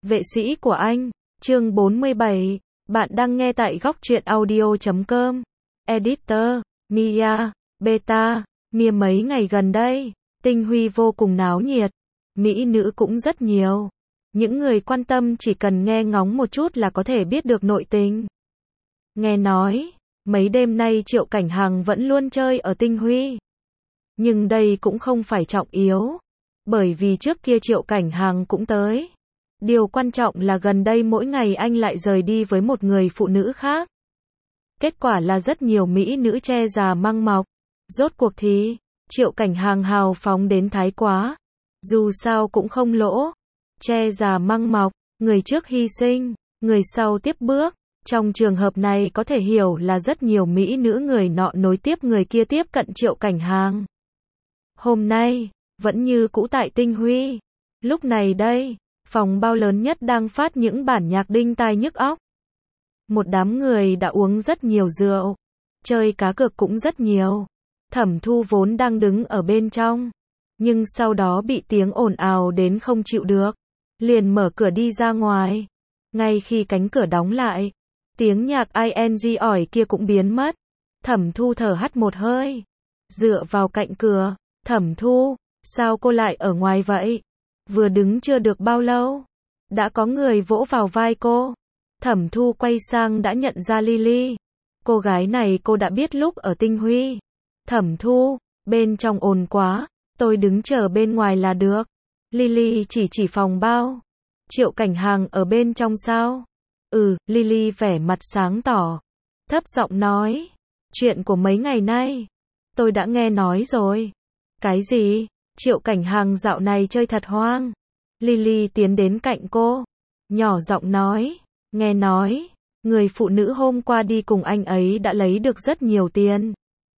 Vệ sĩ của anh, chương 47, bạn đang nghe tại góc truyện audio.com. Editor, Mia, Beta, Mia mấy ngày gần đây, Tinh Huy vô cùng náo nhiệt, mỹ nữ cũng rất nhiều. Những người quan tâm chỉ cần nghe ngóng một chút là có thể biết được nội tình. Nghe nói, mấy đêm nay Triệu Cảnh Hằng vẫn luôn chơi ở Tinh Huy. Nhưng đây cũng không phải trọng yếu, bởi vì trước kia Triệu Cảnh Hằng cũng tới. Điều quan trọng là gần đây mỗi ngày anh lại rời đi với một người phụ nữ khác. Kết quả là rất nhiều mỹ nữ che già măng mọc. Rốt cuộc thì, Triệu Cảnh Hằng hào phóng đến thái quá. Dù sao cũng không lỗ. Che già măng mọc, người trước hy sinh, người sau tiếp bước. Trong trường hợp này có thể hiểu là rất nhiều mỹ nữ người nọ nối tiếp người kia tiếp cận Triệu Cảnh Hằng. Hôm nay, vẫn như cũ tại Tinh Huy. Lúc này đây, phòng bao lớn nhất đang phát những bản nhạc đinh tai nhức óc. Một đám người đã uống rất nhiều rượu, chơi cá cược cũng rất nhiều. Thẩm Thu vốn đang đứng ở bên trong, nhưng sau đó bị tiếng ồn ào đến không chịu được, liền mở cửa đi ra ngoài. Ngay khi cánh cửa đóng lại, tiếng nhạc ing ỏi kia cũng biến mất. Thẩm Thu thở hắt một hơi, dựa vào cạnh cửa. Thẩm Thu, sao cô lại ở ngoài vậy? Vừa đứng chưa được bao lâu, đã có người vỗ vào vai cô. Thẩm Thu quay sang đã nhận ra Lily. Cô gái này cô đã biết lúc ở Tinh Huy. Thẩm Thu, bên trong ồn quá, tôi đứng chờ bên ngoài là được. Lily chỉ phòng bao. Triệu Cảnh Hằng ở bên trong sao? Lily vẻ mặt sáng tỏ, thấp giọng nói. Chuyện của mấy ngày nay, tôi đã nghe nói rồi. Cái gì? Triệu Cảnh Hằng dạo này chơi thật hoang. Lily tiến đến cạnh cô, nhỏ giọng nói. Nghe nói, người phụ nữ hôm qua đi cùng anh ấy đã lấy được rất nhiều tiền.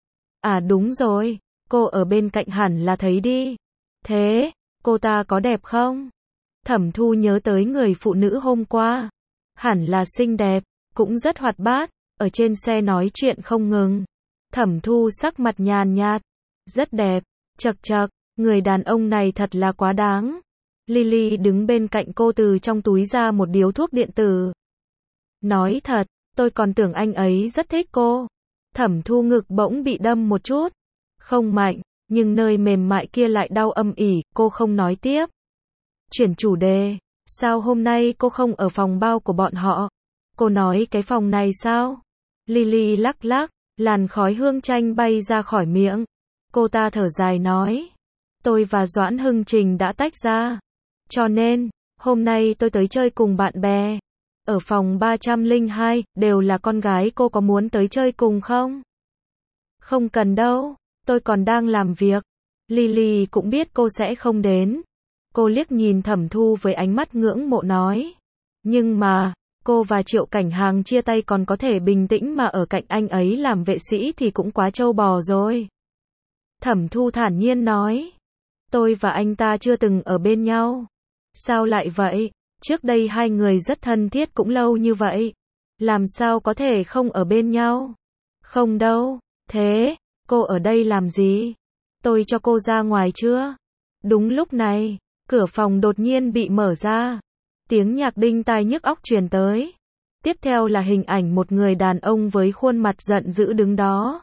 À đúng rồi, cô ở bên cạnh hẳn là thấy đi. Thế, cô ta có đẹp không? Thẩm Thu nhớ tới người phụ nữ hôm qua. Hẳn là xinh đẹp, cũng rất hoạt bát, ở trên xe nói chuyện không ngừng. Thẩm Thu sắc mặt nhàn nhạt. Rất đẹp, chậc chậc, người đàn ông này thật là quá đáng. Lily đứng bên cạnh cô từ trong túi ra một điếu thuốc điện tử. Nói thật, tôi còn tưởng anh ấy rất thích cô. Thẩm Thu ngực bỗng bị đâm một chút. Không mạnh, nhưng nơi mềm mại kia lại đau âm ỉ, cô không nói tiếp. Chuyển chủ đề, sao hôm nay cô không ở phòng bao của bọn họ? Cô nói cái phòng này sao? Lily lắc lắc, làn khói hương chanh bay ra khỏi miệng. Cô ta thở dài nói. Tôi và Doãn Hưng Trình đã tách ra. Cho nên, hôm nay tôi tới chơi cùng bạn bè. Ở phòng 302, đều là con gái, cô có muốn tới chơi cùng không? Không cần đâu, tôi còn đang làm việc. Lily cũng biết cô sẽ không đến. Cô liếc nhìn Thẩm Thu với ánh mắt ngưỡng mộ nói. Nhưng mà, cô và Triệu Cảnh Hằng chia tay còn có thể bình tĩnh mà ở cạnh anh ấy làm vệ sĩ thì cũng quá trâu bò rồi. Thẩm Thu thản nhiên nói. Tôi và anh ta chưa từng ở bên nhau. Sao lại vậy? Trước đây hai người rất thân thiết cũng lâu như vậy. Làm sao có thể không ở bên nhau? Không đâu. Thế, cô ở đây làm gì? Tôi cho cô ra ngoài chưa? Đúng lúc này, cửa phòng đột nhiên bị mở ra. Tiếng nhạc đinh tai nhức óc truyền tới. Tiếp theo là hình ảnh một người đàn ông với khuôn mặt giận dữ đứng đó.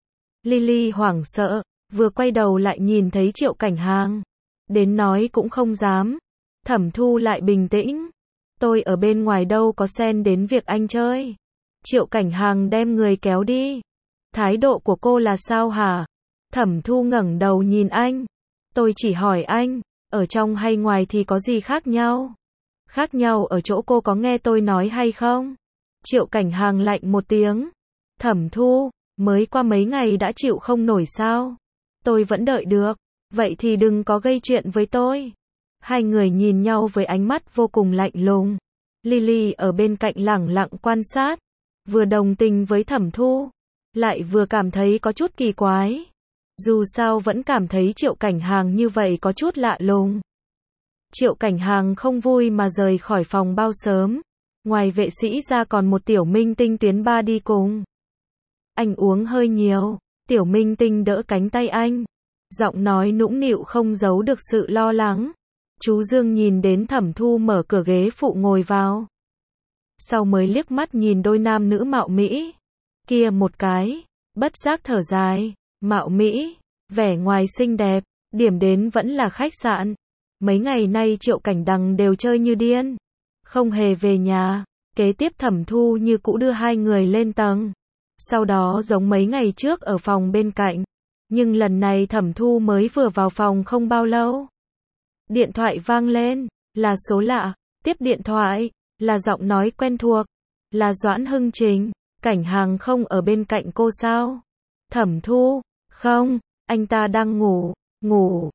Lily hoảng sợ, vừa quay đầu lại nhìn thấy Triệu Cảnh Hằng. Đến nói cũng không dám. Thẩm Thu lại bình tĩnh. Tôi ở bên ngoài đâu có xen đến việc anh chơi. Triệu Cảnh Hằng đem người kéo đi. Thái độ của cô là sao hả? Thẩm Thu ngẩng đầu nhìn anh. Tôi chỉ hỏi anh, ở trong hay ngoài thì có gì khác nhau? Khác nhau ở chỗ cô có nghe tôi nói hay không? Triệu Cảnh Hằng lạnh một tiếng. Thẩm Thu, mới qua mấy ngày đã chịu không nổi sao? Tôi vẫn đợi được. Vậy thì đừng có gây chuyện với tôi. Hai người nhìn nhau với ánh mắt vô cùng lạnh lùng. Lily ở bên cạnh lẳng lặng quan sát, vừa đồng tình với Thẩm Thu, lại vừa cảm thấy có chút kỳ quái. Dù sao vẫn cảm thấy Triệu Cảnh Hằng như vậy có chút lạ lùng. Triệu Cảnh Hằng không vui mà rời khỏi phòng bao sớm. Ngoài vệ sĩ ra còn một tiểu minh tinh tuyến 3 đi cùng. Anh uống hơi nhiều, tiểu minh tinh đỡ cánh tay anh. Giọng nói nũng nịu không giấu được sự lo lắng. Chú Dương nhìn đến Thẩm Thu mở cửa ghế phụ ngồi vào. Sau mới liếc mắt nhìn đôi nam nữ mạo mỹ. Kia một cái, bất giác thở dài, mạo mỹ, vẻ ngoài xinh đẹp, điểm đến vẫn là khách sạn. Mấy ngày nay Triệu Cảnh Đằng đều chơi như điên, không hề về nhà. Kế tiếp Thẩm Thu như cũ đưa hai người lên tầng. Sau đó giống mấy ngày trước ở phòng bên cạnh. Nhưng lần này Thẩm Thu mới vừa vào phòng không bao lâu. Điện thoại vang lên, là số lạ, tiếp điện thoại, là giọng nói quen thuộc, là Doãn Hưng Trình. Cảnh Hàng không ở bên cạnh cô sao? Thẩm Thu, không, anh ta đang ngủ,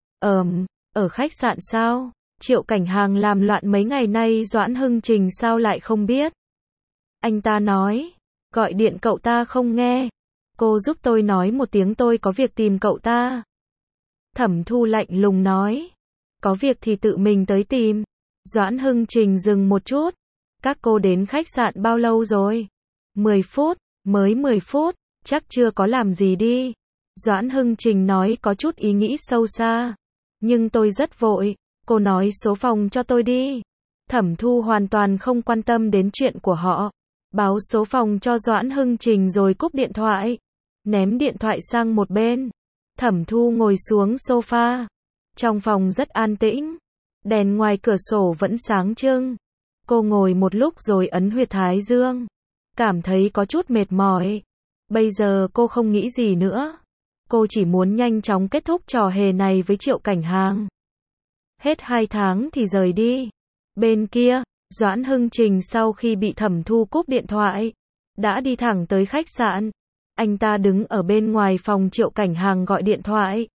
ở khách sạn sao? Triệu Cảnh Hàng làm loạn mấy ngày nay Doãn Hưng Trình sao lại không biết? Anh ta nói, gọi điện cậu ta không nghe. Cô giúp tôi nói một tiếng tôi có việc tìm cậu ta. Thẩm Thu lạnh lùng nói, có việc thì tự mình tới tìm. Doãn Hưng Trình dừng một chút. Các cô đến khách sạn bao lâu rồi? 10 phút, mới 10 phút, chắc chưa có làm gì đi. Doãn Hưng Trình nói có chút ý nghĩ sâu xa. Nhưng tôi rất vội, cô nói số phòng cho tôi đi. Thẩm Thu hoàn toàn không quan tâm đến chuyện của họ. Báo số phòng cho Doãn Hưng Trình rồi cúp điện thoại. Ném điện thoại sang một bên. Thẩm Thu ngồi xuống sofa. Trong phòng rất an tĩnh. Đèn ngoài cửa sổ vẫn sáng trưng. Cô ngồi một lúc rồi ấn huyệt thái dương. Cảm thấy có chút mệt mỏi. Bây giờ cô không nghĩ gì nữa. Cô chỉ muốn nhanh chóng kết thúc trò hề này với Triệu Cảnh Hàng. Hết 2 tháng thì rời đi. Bên kia, Doãn Hưng Trình sau khi bị Thẩm Thu cúp điện thoại, đã đi thẳng tới khách sạn. Anh ta đứng ở bên ngoài phòng Triệu Cảnh Hàng gọi điện thoại.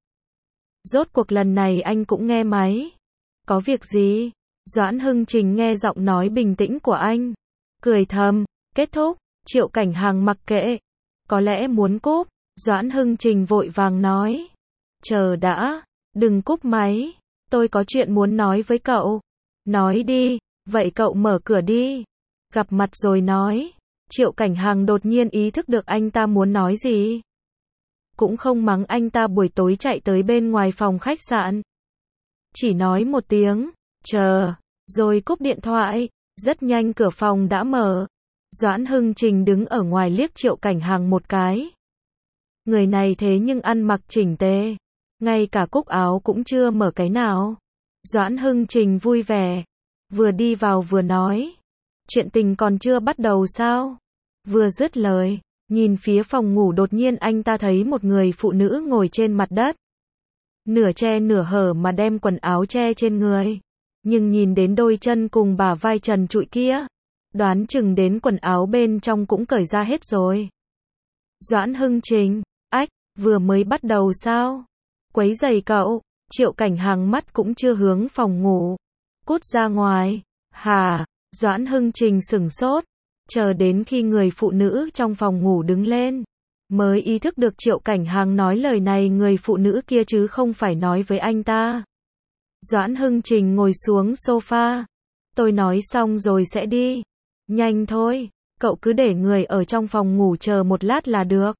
Rốt cuộc lần này anh cũng nghe máy. Có việc gì? Doãn Hưng Trình nghe giọng nói bình tĩnh của anh. Cười thầm, kết thúc. Triệu Cảnh Hàng mặc kệ. Có lẽ muốn cúp. Doãn Hưng Trình vội vàng nói. Chờ đã, đừng cúp máy. Tôi có chuyện muốn nói với cậu. Nói đi, vậy cậu mở cửa đi. Gặp mặt rồi nói. Triệu Cảnh Hàng đột nhiên ý thức được anh ta muốn nói gì. Cũng không mắng anh ta buổi tối chạy tới bên ngoài phòng khách sạn. Chỉ nói một tiếng, chờ, rồi cúp điện thoại. Rất nhanh cửa phòng đã mở. Doãn Hưng Trình đứng ở ngoài liếc Triệu Cảnh Hàng một cái. Người này thế nhưng ăn mặc chỉnh tề. Ngay cả cúc áo cũng chưa mở cái nào. Doãn Hưng Trình vui vẻ. Vừa đi vào vừa nói. Chuyện tình còn chưa bắt đầu sao? Vừa dứt lời, nhìn phía phòng ngủ đột nhiên anh ta thấy một người phụ nữ ngồi trên mặt đất. Nửa che nửa hở mà đem quần áo che trên người. Nhưng nhìn đến đôi chân cùng bả vai trần trụi kia. Đoán chừng đến quần áo bên trong cũng cởi ra hết rồi. Doãn Hưng Trình, ách, vừa mới bắt đầu sao? Quấy rầy cậu. Triệu Cảnh Hàng mắt cũng chưa hướng phòng ngủ. Cút ra ngoài. Hả? Doãn Hưng Trình sửng sốt. Chờ đến khi người phụ nữ trong phòng ngủ đứng lên. Mới ý thức được Triệu Cảnh Hàng nói lời này người phụ nữ kia chứ không phải nói với anh ta. Doãn Hưng Trình ngồi xuống sofa. Tôi nói xong rồi sẽ đi. Nhanh thôi, cậu cứ để người ở trong phòng ngủ chờ một lát là được.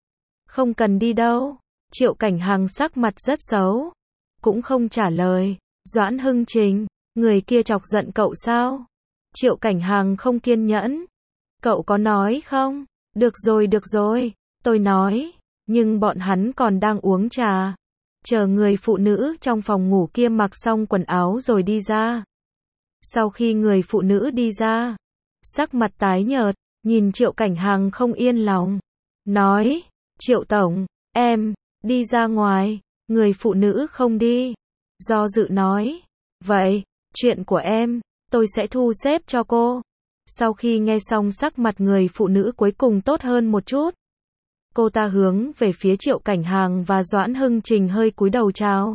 Không cần đi đâu. Triệu Cảnh Hàng sắc mặt rất xấu. Cũng không trả lời. Doãn Hưng Trình, người kia chọc giận cậu sao? Triệu Cảnh Hàng không kiên nhẫn. Cậu có nói không? Được rồi, tôi nói. Nhưng bọn hắn còn đang uống trà. Chờ người phụ nữ trong phòng ngủ kia mặc xong quần áo rồi đi ra. Sau khi người phụ nữ đi ra, sắc mặt tái nhợt, nhìn Triệu Cảnh Hàng không yên lòng. Nói, Triệu Tổng, em, đi ra ngoài. Người phụ nữ không đi. Do dự nói, vậy, chuyện của em, tôi sẽ thu xếp cho cô. Sau khi nghe xong sắc mặt người phụ nữ cuối cùng tốt hơn một chút. Cô ta hướng về phía Triệu Cảnh Hàng và Doãn Hưng Trình hơi cúi đầu chào.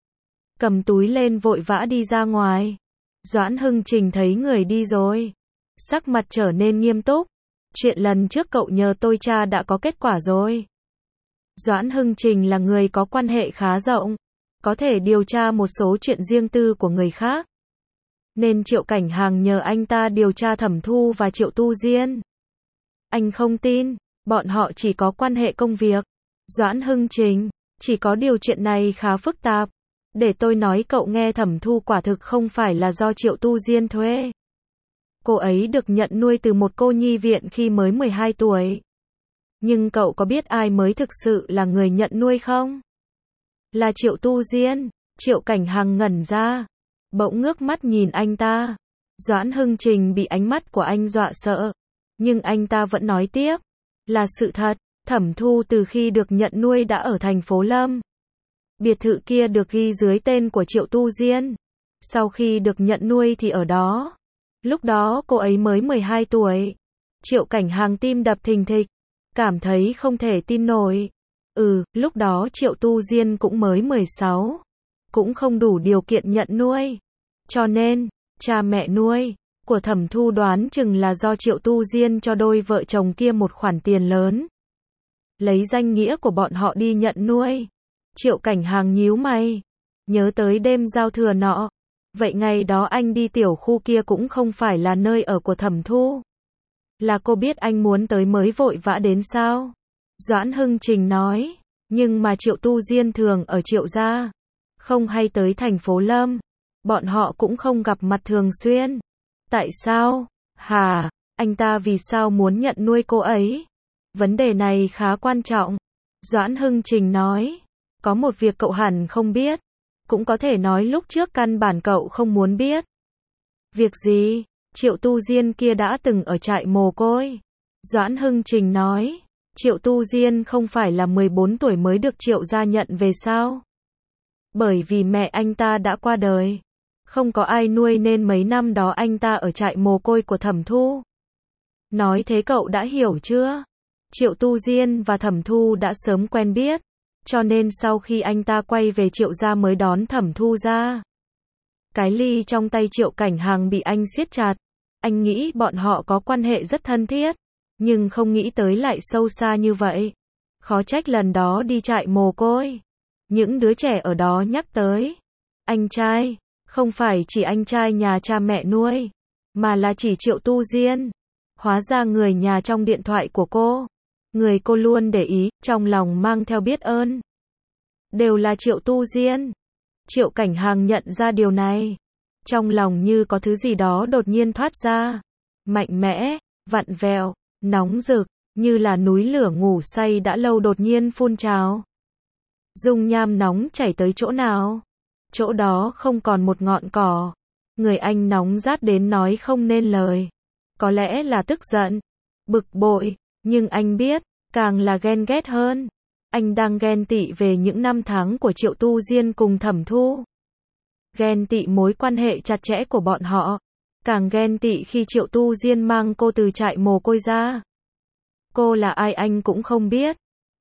Cầm túi lên vội vã đi ra ngoài. Doãn Hưng Trình thấy người đi rồi. Sắc mặt trở nên nghiêm túc. Chuyện lần trước cậu nhờ tôi tra đã có kết quả rồi. Doãn Hưng Trình là người có quan hệ khá rộng. Có thể điều tra một số chuyện riêng tư của người khác. Nên Triệu Cảnh Hàng nhờ anh ta điều tra Thẩm Thu và Triệu Tu Diên. Anh không tin, bọn họ chỉ có quan hệ công việc. Doãn Hưng Trình, chỉ có điều chuyện này khá phức tạp. Để tôi nói cậu nghe, Thẩm Thu quả thực không phải là do Triệu Tu Diên thuê. Cô ấy được nhận nuôi từ một cô nhi viện khi mới 12 tuổi. Nhưng cậu có biết ai mới thực sự là người nhận nuôi không? Là Triệu Tu Diên. Triệu Cảnh Hằng ngẩn ra, bỗng ngước mắt nhìn anh ta. Doãn Hưng Trình bị ánh mắt của anh dọa sợ, nhưng anh ta vẫn nói tiếp, là sự thật, Thẩm Thu từ khi được nhận nuôi đã ở thành phố Lâm. Biệt thự kia được ghi dưới tên của Triệu Tu Diên. Sau khi được nhận nuôi thì ở đó. Lúc đó cô ấy mới 12 tuổi. Triệu Cảnh Hằng tim đập thình thịch, cảm thấy không thể tin nổi. Lúc đó Triệu Tu Diên cũng mới 16, cũng không đủ điều kiện nhận nuôi. Cho nên, cha mẹ nuôi của Thẩm Thu đoán chừng là do Triệu Tu Diên cho đôi vợ chồng kia một khoản tiền lớn, lấy danh nghĩa của bọn họ đi nhận nuôi. Triệu Cảnh Hằng nhíu mày, nhớ tới đêm giao thừa nọ. Vậy ngày đó anh đi tiểu khu kia cũng không phải là nơi ở của Thẩm Thu. Là cô biết anh muốn tới mới vội vã đến sao? Doãn Hưng Trình nói, nhưng mà Triệu Tu Diên thường ở Triệu gia, không hay tới thành phố Lâm. Bọn họ cũng không gặp mặt thường xuyên. Tại sao? Hả? Anh ta vì sao muốn nhận nuôi cô ấy? Vấn đề này khá quan trọng. Doãn Hưng Trình nói, có một việc cậu hẳn không biết, cũng có thể nói lúc trước căn bản cậu không muốn biết. Việc gì? Triệu Tu Diên kia đã từng ở trại mồ côi. Doãn Hưng Trình nói, Triệu Tu Diên không phải là 14 tuổi mới được Triệu gia nhận về sao? Bởi vì mẹ anh ta đã qua đời, không có ai nuôi nên mấy năm đó anh ta ở trại mồ côi của Thẩm Thu. Nói thế cậu đã hiểu chưa? Triệu Tu Diên và Thẩm Thu đã sớm quen biết, cho nên sau khi anh ta quay về Triệu gia mới đón Thẩm Thu ra. Cái ly trong tay Triệu Cảnh Hằng bị anh siết chặt. Anh nghĩ bọn họ có quan hệ rất thân thiết, nhưng không nghĩ tới lại sâu xa như vậy. Khó trách lần đó đi trại mồ côi, những đứa trẻ ở đó nhắc tới anh trai, không phải chỉ anh trai nhà cha mẹ nuôi, mà là chỉ Triệu Tu Diên. Hóa ra người nhà trong điện thoại của cô, người cô luôn để ý, trong lòng mang theo biết ơn, đều là Triệu Tu Diên. Triệu Cảnh Hằng nhận ra điều này, trong lòng như có thứ gì đó đột nhiên thoát ra, mạnh mẽ, vặn vẹo, nóng rực, như là núi lửa ngủ say đã lâu đột nhiên phun trào. Dung nham nóng chảy tới chỗ nào? Chỗ đó không còn một ngọn cỏ. Người anh nóng rát đến nói không nên lời. Có lẽ là tức giận, bực bội, nhưng anh biết, càng là ghen ghét hơn. Anh đang ghen tị về những năm tháng của Triệu Tu Diên cùng Thẩm Thu. Ghen tị mối quan hệ chặt chẽ của bọn họ. Càng ghen tị khi Triệu Tu Diên mang cô từ trại mồ côi ra. Cô là ai anh cũng không biết.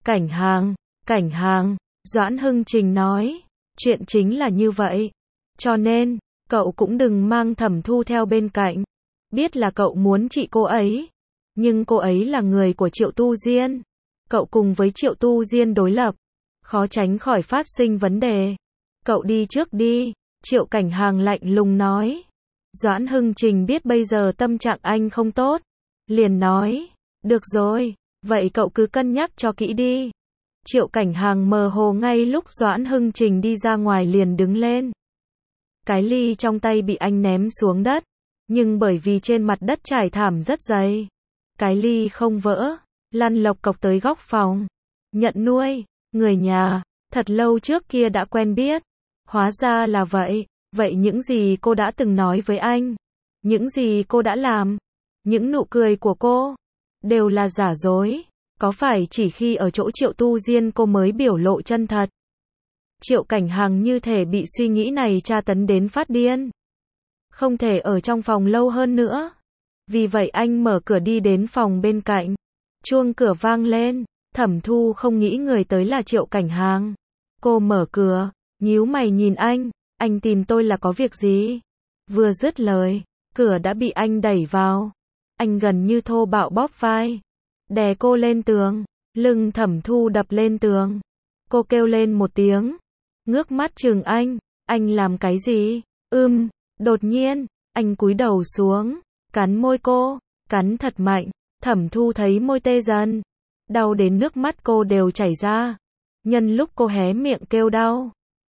Cảnh Hằng, Doãn Hưng Trình nói, chuyện chính là như vậy. Cho nên, cậu cũng đừng mang Thẩm Thu theo bên cạnh. Biết là cậu muốn trị cô ấy, nhưng cô ấy là người của Triệu Tu Diên. Cậu cùng với Triệu Tu Diên đối lập, khó tránh khỏi phát sinh vấn đề. Cậu đi trước đi, Triệu Cảnh Hằng lạnh lùng nói. Doãn Hưng Trình biết bây giờ tâm trạng anh không tốt, liền nói, được rồi, vậy cậu cứ cân nhắc cho kỹ đi. Triệu Cảnh Hằng mơ hồ ngay lúc Doãn Hưng Trình đi ra ngoài liền đứng lên. Cái ly trong tay bị anh ném xuống đất, nhưng bởi vì trên mặt đất trải thảm rất dày, cái ly không vỡ, lăn lộc cộc tới góc phòng. Nhận nuôi, người nhà, thật lâu trước kia đã quen biết. Hóa ra là vậy. Vậy những gì cô đã từng nói với anh, những gì cô đã làm, những nụ cười của cô, đều là giả dối. Có phải chỉ khi ở chỗ Triệu Tu Diên cô mới biểu lộ chân thật? Triệu Cảnh Hằng như thể bị suy nghĩ này tra tấn đến phát điên. Không thể ở trong phòng lâu hơn nữa. Vì vậy anh mở cửa đi đến phòng bên cạnh. Chuông cửa vang lên. Thẩm Thu không nghĩ người tới là Triệu Cảnh Hằng. Cô mở cửa, nhíu mày nhìn anh tìm tôi là có việc gì? Vừa dứt lời, cửa đã bị anh đẩy vào. Anh gần như thô bạo bóp vai, đè cô lên tường, lưng Thẩm Thu đập lên tường. Cô kêu lên một tiếng, ngước mắt trừng anh làm cái gì? Đột nhiên, anh cúi đầu xuống, cắn môi cô, cắn thật mạnh. Thẩm Thu thấy môi tê dần, đau đến nước mắt cô đều chảy ra. Nhân lúc cô hé miệng kêu đau,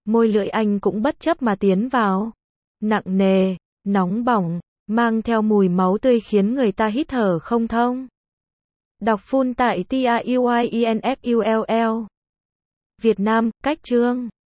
Môi lưỡi anh cũng bất chấp mà tiến vào. Nặng nề, nóng bỏng, mang theo mùi máu tươi khiến người ta hít thở không thông. Đọc full tại TAUIENFULL. Việt Nam, cách chương